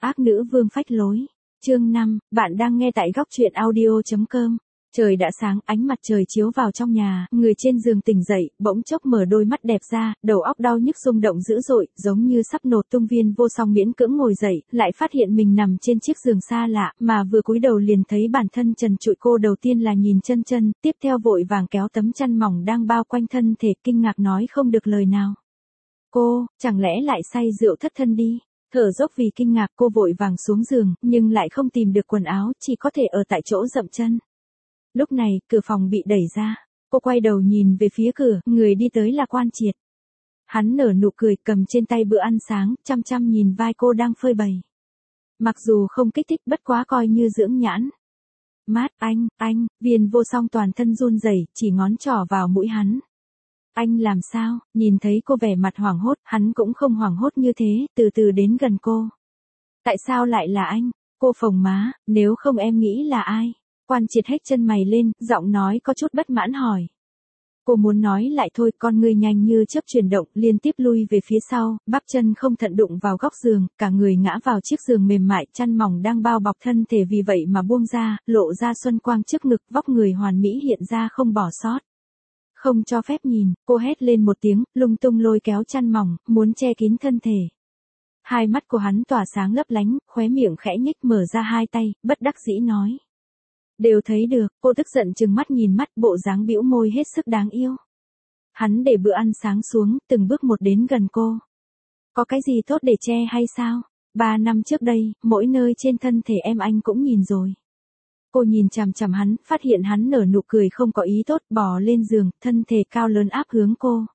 Ác nữ vương phách lối. Chương 5, bạn đang nghe tại góc truyện audio.com. Trời đã sáng, ánh mặt trời chiếu vào trong nhà, người trên giường tỉnh dậy, bỗng chốc mở đôi mắt đẹp ra, đầu óc đau nhức rung động dữ dội, giống như sắp nổ tung. Viên Vô Song miễn cưỡng ngồi dậy, lại phát hiện mình nằm trên chiếc giường xa lạ, mà vừa cúi đầu liền thấy bản thân trần trụi. Cô đầu tiên là nhìn chân chân, tiếp theo vội vàng kéo tấm chăn mỏng đang bao quanh thân thể, kinh ngạc nói không được lời nào. Cô, chẳng lẽ lại say rượu thất thân đi? Thở dốc vì kinh ngạc, cô vội vàng xuống giường, nhưng lại không tìm được quần áo, chỉ có thể ở tại chỗ dậm chân. Lúc này, cửa phòng bị đẩy ra. Cô quay đầu nhìn về phía cửa, người đi tới là Quan Triệt. Hắn nở nụ cười, cầm trên tay bữa ăn sáng, chăm chăm nhìn vai cô đang phơi bày. Mặc dù không kích thích, bất quá coi như dưỡng nhãn. Mát, anh, Viên Vô Song toàn thân run rẩy, chỉ ngón trỏ vào mũi hắn. Anh làm sao? Nhìn thấy cô vẻ mặt hoảng hốt, hắn cũng không hoảng hốt như thế, từ từ đến gần cô. Tại sao lại là anh? Cô phồng má, nếu không em nghĩ là ai? Quan Triệt hét chân mày lên, giọng nói có chút bất mãn hỏi. Cô muốn nói lại thôi, con người nhanh như chớp chuyển động, liên tiếp lui về phía sau, bắp chân không thận đụng vào góc giường, cả người ngã vào chiếc giường mềm mại, chăn mỏng đang bao bọc thân thể vì vậy mà buông ra, lộ ra xuân quang trước ngực, vóc người hoàn mỹ hiện ra không bỏ sót. Không cho phép nhìn, cô hét lên một tiếng, lung tung lôi kéo chăn mỏng, muốn che kín thân thể. Hai mắt của hắn tỏa sáng lấp lánh, khóe miệng khẽ nhếch, mở ra hai tay, bất đắc dĩ nói. Đều thấy được, cô tức giận trừng mắt nhìn mắt, bộ dáng bĩu môi hết sức đáng yêu. Hắn để bữa ăn sáng xuống, từng bước một đến gần cô. Có cái gì tốt để che hay sao? 3 năm trước đây, mỗi nơi trên thân thể em anh cũng nhìn rồi. Cô nhìn chằm chằm hắn, phát hiện hắn nở nụ cười không có ý tốt, bò lên giường, thân thể cao lớn áp hướng cô.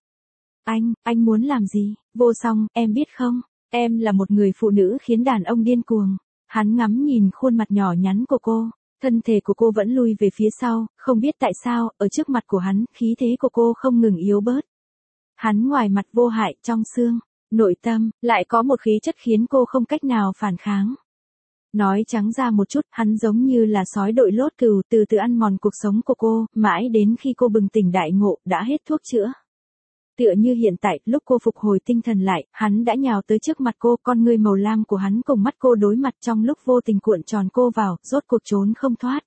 Anh muốn làm gì? Vô Song, em biết không? Em là một người phụ nữ khiến đàn ông điên cuồng. Hắn ngắm nhìn khuôn mặt nhỏ nhắn của cô. Thân thể của cô vẫn lui về phía sau, không biết tại sao, ở trước mặt của hắn, khí thế của cô không ngừng yếu bớt. Hắn ngoài mặt vô hại, trong xương, nội tâm, lại có một khí chất khiến cô không cách nào phản kháng. Nói trắng ra một chút, hắn giống như là sói đội lốt cừu, từ từ ăn mòn cuộc sống của cô, mãi đến khi cô bừng tỉnh đại ngộ, đã hết thuốc chữa. Tựa như hiện tại, lúc cô phục hồi tinh thần lại, hắn đã nhào tới trước mặt cô, con ngươi màu lam của hắn cùng mắt cô đối mặt, trong lúc vô tình cuộn tròn cô vào, rốt cuộc trốn không thoát.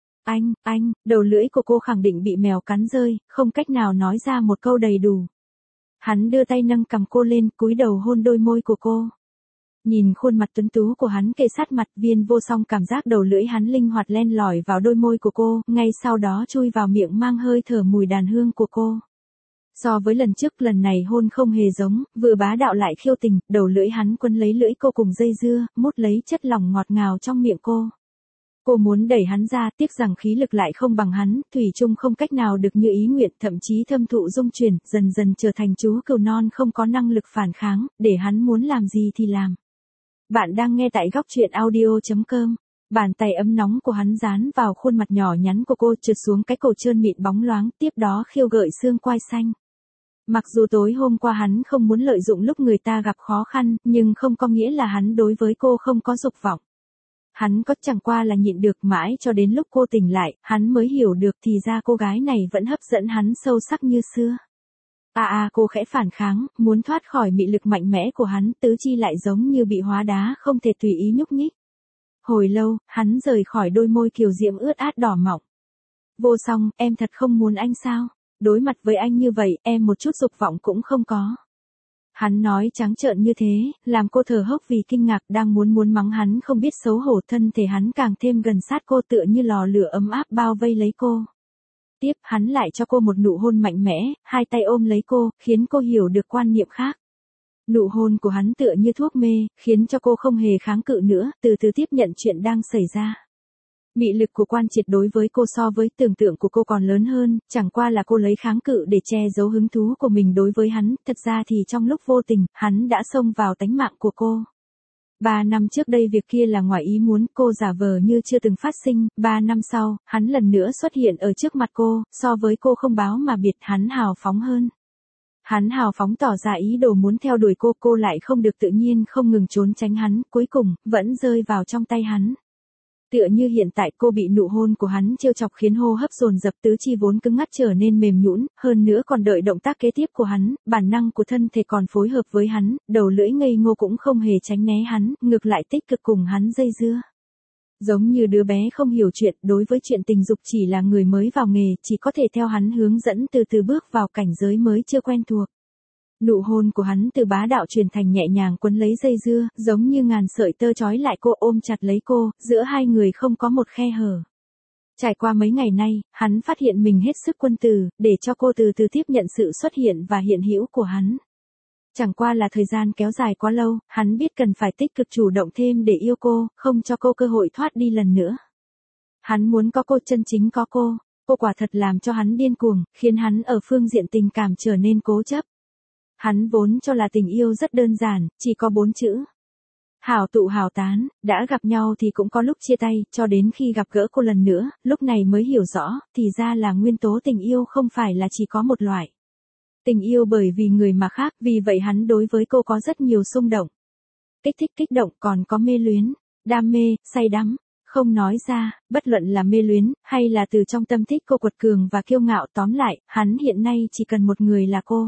Anh, đầu lưỡi của cô khẳng định bị mèo cắn rơi, không cách nào nói ra một câu đầy đủ. Hắn đưa tay nâng cằm cô lên, cúi đầu hôn đôi môi của cô. Nhìn khuôn mặt tuấn tú của hắn kề sát mặt, Viên Vô Song cảm giác đầu lưỡi hắn linh hoạt len lỏi vào đôi môi của cô, ngay sau đó chui vào miệng mang hơi thở mùi đàn hương của cô. So với lần trước, lần này hôn không hề giống, vừa bá đạo lại khiêu tình, đầu lưỡi hắn quấn lấy lưỡi cô cùng dây dưa, mút lấy chất lỏng ngọt ngào trong miệng cô. Cô muốn đẩy hắn ra, tiếc rằng khí lực lại không bằng hắn, thủy chung không cách nào được như ý nguyện, thậm chí thâm thụ dung chuyển, dần dần trở thành chú cừu non không có năng lực phản kháng, để hắn muốn làm gì thì làm. Bạn đang nghe tại góc truyện audio.com. Bàn tay ấm nóng của hắn dán vào khuôn mặt nhỏ nhắn của cô, trượt xuống cái cổ trơn mịn bóng loáng, tiếp đó khiêu gợi xương quai xanh. Mặc dù tối hôm qua hắn không muốn lợi dụng lúc người ta gặp khó khăn, nhưng không có nghĩa là hắn đối với cô không có dục vọng. Hắn có chẳng qua là nhịn được mãi cho đến lúc cô tỉnh lại, hắn mới hiểu được thì ra cô gái này vẫn hấp dẫn hắn sâu sắc như xưa. Cô khẽ phản kháng, muốn thoát khỏi mị lực mạnh mẽ của hắn, tứ chi lại giống như bị hóa đá không thể tùy ý nhúc nhích. Hồi lâu, hắn rời khỏi đôi môi kiều diễm ướt át đỏ mọng. Vô Song, em thật không muốn anh sao? Đối mặt với anh như vậy, em một chút dục vọng cũng không có. Hắn nói trắng trợn như thế, làm cô thở hốc vì kinh ngạc, đang muốn mắng hắn không biết xấu hổ, thân thể hắn càng thêm gần sát cô tựa như lò lửa ấm áp bao vây lấy cô. Tiếp, hắn lại cho cô một nụ hôn mạnh mẽ, hai tay ôm lấy cô, khiến cô hiểu được quan niệm khác. Nụ hôn của hắn tựa như thuốc mê, khiến cho cô không hề kháng cự nữa, từ từ tiếp nhận chuyện đang xảy ra. Mị lực của Quan Triệt đối với cô so với tưởng tượng của cô còn lớn hơn, chẳng qua là cô lấy kháng cự để che giấu hứng thú của mình đối với hắn, thật ra thì trong lúc vô tình, hắn đã xông vào tánh mạng của cô. 3 năm trước đây việc kia là ngoài ý muốn, cô giả vờ như chưa từng phát sinh, 3 năm sau, hắn lần nữa xuất hiện ở trước mặt cô, so với cô không báo mà biệt, hắn hào phóng hơn. Hắn hào phóng tỏ ra ý đồ muốn theo đuổi cô lại không được tự nhiên không ngừng trốn tránh hắn, cuối cùng, vẫn rơi vào trong tay hắn. Tựa như hiện tại cô bị nụ hôn của hắn trêu chọc khiến hô hấp dồn dập, tứ chi vốn cứng ngắc trở nên mềm nhũn, hơn nữa còn đợi động tác kế tiếp của hắn, bản năng của thân thể còn phối hợp với hắn, đầu lưỡi ngây ngô cũng không hề tránh né hắn, ngược lại tích cực cùng hắn dây dưa. Giống như đứa bé không hiểu chuyện, đối với chuyện tình dục chỉ là người mới vào nghề, chỉ có thể theo hắn hướng dẫn từ từ bước vào cảnh giới mới chưa quen thuộc. Nụ hôn của hắn từ bá đạo truyền thành nhẹ nhàng quấn lấy dây dưa, giống như ngàn sợi tơ trói lại cô, ôm chặt lấy cô, giữa hai người không có một khe hở. Trải qua mấy ngày nay, hắn phát hiện mình hết sức quân tử, để cho cô từ từ tiếp nhận sự xuất hiện và hiện hữu của hắn. Chẳng qua là thời gian kéo dài quá lâu, hắn biết cần phải tích cực chủ động thêm để yêu cô, không cho cô cơ hội thoát đi lần nữa. Hắn muốn có cô, chân chính có cô. Cô quả thật làm cho hắn điên cuồng, khiến hắn ở phương diện tình cảm trở nên cố chấp. Hắn vốn cho là tình yêu rất đơn giản, chỉ có 4 chữ. Hảo tụ hảo tán, đã gặp nhau thì cũng có lúc chia tay, cho đến khi gặp gỡ cô lần nữa, lúc này mới hiểu rõ, thì ra là nguyên tố tình yêu không phải là chỉ có một loại. Tình yêu bởi vì người mà khác, vì vậy hắn đối với cô có rất nhiều xung động. Kích thích kích động, còn có mê luyến, đam mê, say đắm. Không nói ra, bất luận là mê luyến, hay là từ trong tâm thích cô quật cường và kiêu ngạo, tóm lại, hắn hiện nay chỉ cần một người là cô.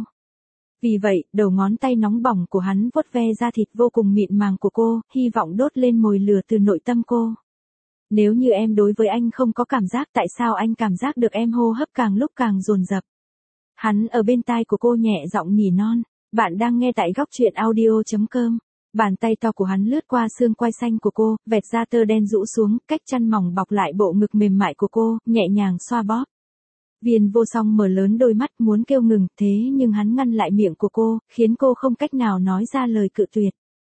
Vì vậy, đầu ngón tay nóng bỏng của hắn vuốt ve da thịt vô cùng mịn màng của cô, hy vọng đốt lên mồi lửa từ nội tâm cô. Nếu như em đối với anh không có cảm giác, tại sao anh cảm giác được em hô hấp càng lúc càng dồn dập? Hắn ở bên tai của cô nhẹ giọng nỉ non. Bạn đang nghe tại góc truyện audio.com. Bàn tay to của hắn lướt qua xương quai xanh của cô, vẹt ra tơ đen rũ xuống, cách chăn mỏng bọc lại bộ ngực mềm mại của cô, nhẹ nhàng xoa bóp. Viên vô song mở lớn đôi mắt muốn kêu ngừng, thế nhưng hắn ngăn lại miệng của cô, khiến cô không cách nào nói ra lời cự tuyệt.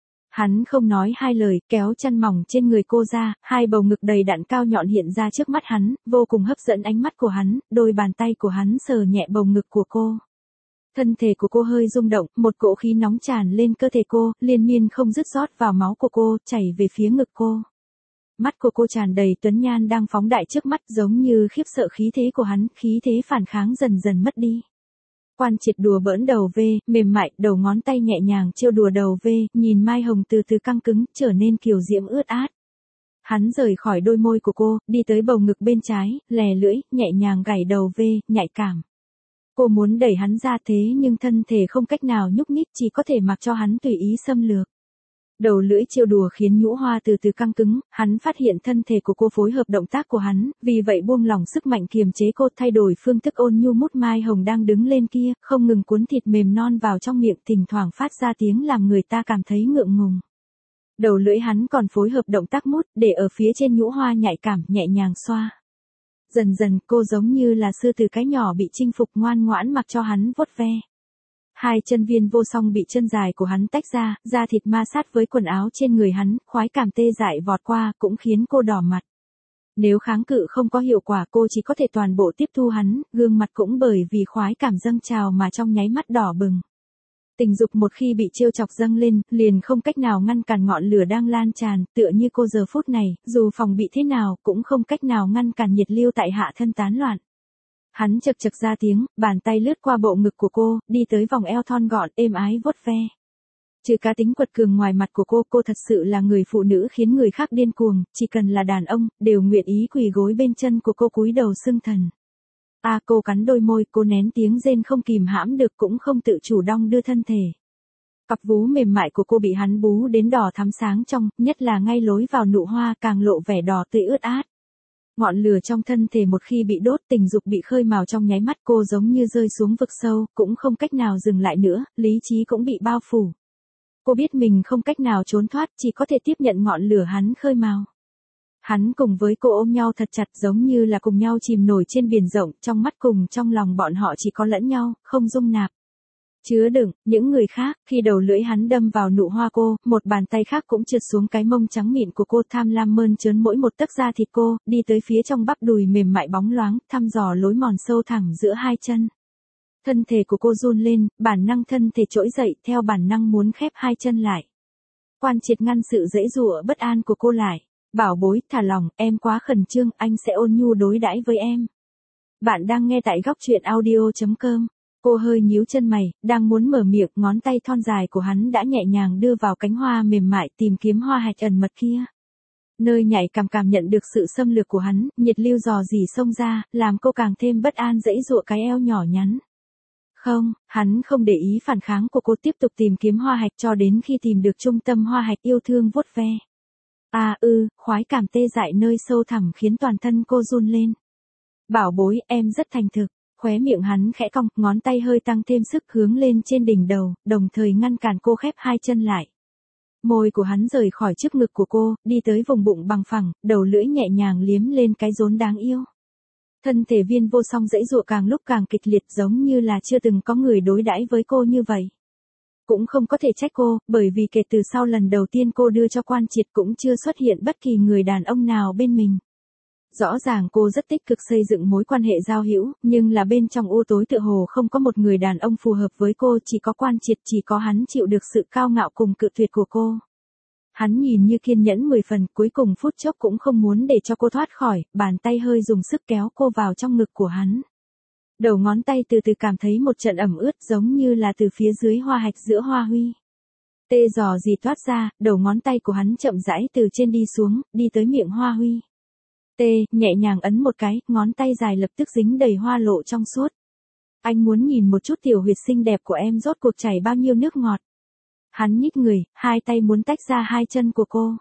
Hắn không nói hai lời, kéo chăn mỏng trên người cô ra, hai bầu ngực đầy đặn cao nhọn hiện ra trước mắt hắn, vô cùng hấp dẫn ánh mắt của hắn, đôi bàn tay của hắn sờ nhẹ bầu ngực của cô. Thân thể của cô hơi rung động, một cỗ khí nóng tràn lên cơ thể cô, liên miên không dứt rót vào máu của cô, chảy về phía ngực cô. Mắt của cô tràn đầy tuấn nhan đang phóng đại trước mắt, giống như khiếp sợ khí thế của hắn, khí thế phản kháng dần dần mất đi. Quan Triệt đùa bỡn đầu V, mềm mại, đầu ngón tay nhẹ nhàng trêu đùa đầu V, nhìn mai hồng từ từ căng cứng, trở nên kiều diễm ướt át. Hắn rời khỏi đôi môi của cô, đi tới bầu ngực bên trái, lè lưỡi, nhẹ nhàng gảy đầu V, nhạy cảm. Cô muốn đẩy hắn ra thế nhưng thân thể không cách nào nhúc nhích, chỉ có thể mặc cho hắn tùy ý xâm lược. Đầu lưỡi trêu đùa khiến nhũ hoa từ từ căng cứng, hắn phát hiện thân thể của cô phối hợp động tác của hắn, vì vậy buông lỏng sức mạnh kiềm chế cô, thay đổi phương thức ôn nhu mút mai hồng đang đứng lên kia, không ngừng cuốn thịt mềm non vào trong miệng, thỉnh thoảng phát ra tiếng làm người ta cảm thấy ngượng ngùng. Đầu lưỡi hắn còn phối hợp động tác mút, để ở phía trên nhũ hoa nhạy cảm, nhẹ nhàng xoa. Dần dần cô giống như là sư tử cái nhỏ bị chinh phục, ngoan ngoãn mặc cho hắn vuốt ve. Hai chân Viên vô song bị chân dài của hắn tách ra, da thịt ma sát với quần áo trên người hắn, khoái cảm tê dại vọt qua, cũng khiến cô đỏ mặt. Nếu kháng cự không có hiệu quả, cô chỉ có thể toàn bộ tiếp thu hắn, gương mặt cũng bởi vì khoái cảm dâng trào mà trong nháy mắt đỏ bừng. Tình dục một khi bị trêu chọc dâng lên, liền không cách nào ngăn cản ngọn lửa đang lan tràn, tựa như cô giờ phút này, dù phòng bị thế nào, cũng không cách nào ngăn cản nhiệt lưu tại hạ thân tán loạn. Hắn chậc chậc ra tiếng, bàn tay lướt qua bộ ngực của cô, đi tới vòng eo thon gọn, êm ái vuốt ve. Trừ cá tính quật cường ngoài mặt của cô thật sự là người phụ nữ khiến người khác điên cuồng, chỉ cần là đàn ông, đều nguyện ý quỳ gối bên chân của cô cúi đầu xưng thần. Cô cắn đôi môi, cô nén tiếng rên không kìm hãm được, cũng không tự chủ đong đưa thân thể. Cặp vú mềm mại của cô bị hắn bú đến đỏ thắm sáng trong, nhất là ngay lối vào nụ hoa càng lộ vẻ đỏ tươi ướt át. Ngọn lửa trong thân thể một khi bị đốt, tình dục bị khơi mào trong nháy mắt, cô giống như rơi xuống vực sâu, cũng không cách nào dừng lại nữa, lý trí cũng bị bao phủ. Cô biết mình không cách nào trốn thoát, chỉ có thể tiếp nhận ngọn lửa hắn khơi mào. Hắn cùng với cô ôm nhau thật chặt, giống như là cùng nhau chìm nổi trên biển rộng, trong mắt cùng trong lòng bọn họ chỉ có lẫn nhau, không dung nạp. Chứa đựng, những người khác, khi đầu lưỡi hắn đâm vào nụ hoa cô, một bàn tay khác cũng trượt xuống cái mông trắng mịn của cô, tham lam mơn trớn mỗi một tấc da thịt cô, đi tới phía trong bắp đùi mềm mại bóng loáng, thăm dò lối mòn sâu thẳm giữa hai chân. Thân thể của cô run lên, bản năng thân thể trỗi dậy, theo bản năng muốn khép hai chân lại. Quan Triệt ngăn sự giãy giụa bất an của cô lại. Bảo bối, thả lòng, em quá khẩn trương, anh sẽ ôn nhu đối đãi với em. Bạn đang nghe tại góc truyện audio.com. Cô hơi nhíu chân mày, đang muốn mở miệng, ngón tay thon dài của hắn đã nhẹ nhàng đưa vào cánh hoa mềm mại, tìm kiếm hoa hạch ẩn mật kia. Nơi nhạy cảm nhận được sự xâm lược của hắn, nhiệt lưu dò dỉ xông ra, làm cô càng thêm bất an giãy giụa cái eo nhỏ nhắn. Không, hắn không để ý phản kháng của cô, tiếp tục tìm kiếm hoa hạch cho đến khi tìm được trung tâm hoa hạch, yêu thương vuốt ve. Khoái cảm tê dại nơi sâu thẳm khiến toàn thân cô run lên. Bảo bối, em rất thành thực. Khóe miệng hắn khẽ cong, ngón tay hơi tăng thêm sức hướng lên trên đỉnh đầu, đồng thời ngăn cản cô khép hai chân lại. Môi của hắn rời khỏi trước ngực của cô, đi tới vùng bụng bằng phẳng, đầu lưỡi nhẹ nhàng liếm lên cái rốn đáng yêu. Thân thể Viên Vô Song giãy giụa càng lúc càng kịch liệt, giống như là chưa từng có người đối đãi với cô như vậy. Cũng không có thể trách cô, bởi vì kể từ sau lần đầu tiên cô đưa cho Quan Triệt cũng chưa xuất hiện bất kỳ người đàn ông nào bên mình. Rõ ràng cô rất tích cực xây dựng mối quan hệ giao hữu, nhưng là bên trong u tối tựa hồ không có một người đàn ông phù hợp với cô, chỉ có Quan Triệt, chỉ có hắn chịu được sự cao ngạo cùng cự tuyệt của cô. Hắn nhìn như kiên nhẫn 10 phần, cuối cùng phút chốc cũng không muốn để cho cô thoát khỏi, bàn tay hơi dùng sức kéo cô vào trong ngực của hắn. Đầu ngón tay từ từ cảm thấy một trận ẩm ướt, giống như là từ phía dưới hoa hạch giữa hoa huy. Tê dò gì toát ra, đầu ngón tay của hắn chậm rãi từ trên đi xuống, đi tới miệng hoa huy. Nhẹ nhàng ấn một cái, ngón tay dài lập tức dính đầy hoa lộ trong suốt. Anh muốn nhìn một chút tiểu huyệt xinh đẹp của em rốt cuộc chảy bao nhiêu nước ngọt. Hắn nhích người, hai tay muốn tách ra hai chân của cô.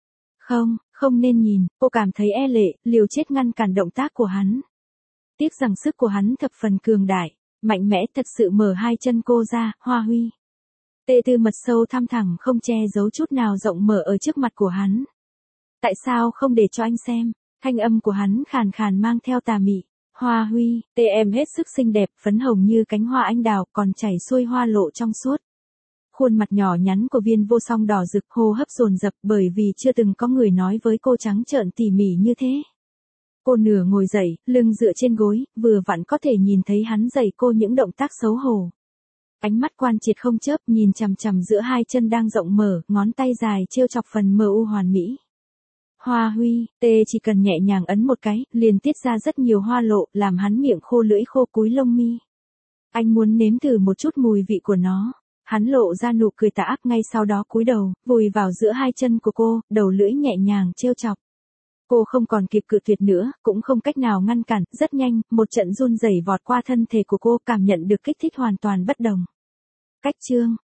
Không nên nhìn, cô cảm thấy e lệ, liều chết ngăn cản động tác của hắn. Tiếc rằng sức của hắn thập phần cường đại, mạnh mẽ thật sự mở hai chân cô ra, hoa huy. Tư mật sâu thăm thẳm không che giấu chút nào rộng mở ở trước mặt của hắn. Tại sao không để cho anh xem? Thanh âm của hắn khàn khàn mang theo tà mị. Hoa huy, em hết sức xinh đẹp, phấn hồng như cánh hoa anh đào, còn chảy xuôi hoa lộ trong suốt. Khuôn mặt nhỏ nhắn của Viên Vô Song đỏ rực, hô hấp dồn dập bởi vì chưa từng có người nói với cô trắng trợn tỉ mỉ như thế. Cô nửa ngồi dậy, lưng dựa trên gối, vừa vặn có thể nhìn thấy hắn dạy cô những động tác xấu hổ. Ánh mắt Quan Triệt không chớp nhìn chằm chằm giữa hai chân đang rộng mở, ngón tay dài trêu chọc phần mờ u hoàn mỹ. Hoa huy, chỉ cần nhẹ nhàng ấn một cái, liền tiết ra rất nhiều hoa lộ, làm hắn miệng khô lưỡi khô cúi lông mi. Anh muốn nếm thử một chút mùi vị của nó. Hắn lộ ra nụ cười tà ác, ngay sau đó cúi đầu, vùi vào giữa hai chân của cô, đầu lưỡi nhẹ nhàng trêu chọc. Cô không còn kịp cự tuyệt nữa, cũng không cách nào ngăn cản, rất nhanh, một trận run rẩy vọt qua thân thể của cô, cảm nhận được kích thích hoàn toàn bất đồng. Cách chương